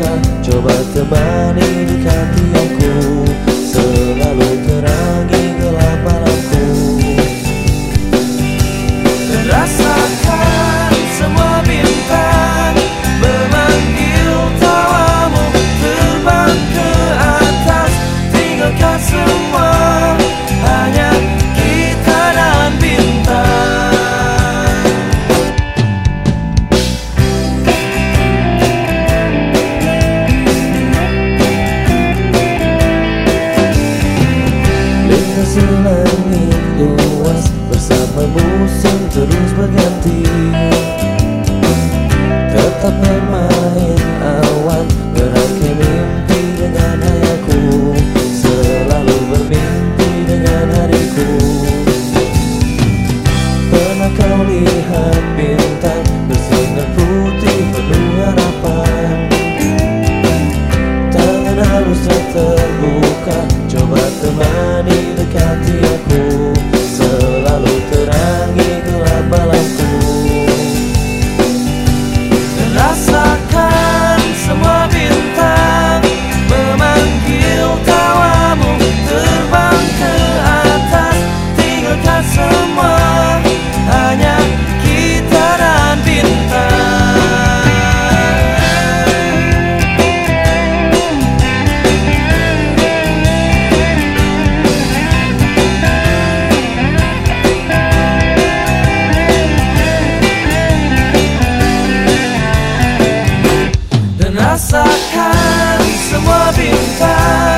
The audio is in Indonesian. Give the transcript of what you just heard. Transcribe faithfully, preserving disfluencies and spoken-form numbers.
terbuka, coba temani dekati aku, selalu terangi gelap malamku. Dan rasakan semua bintang memanggil tawamu, terbang ke atas, tinggalkan semua, hanya kita dan bintang. Lintasi langit luas, bersama musim terus berganti, tetap bermain awan, merangkai mimpi dengan hayaku, selalu bermimpi dengan hariku. Pernah kau lihat bintang bersinar putih penuh harapan? Tangan halusnya terbuka, coba temani dekati aku, selalu terangi gelap malamku. Dan rasakan semua bintang memanggil tawamu, terbang ke atas, tinggalkan semua, hanya kita dan bintang. Dan rasakan semua bintang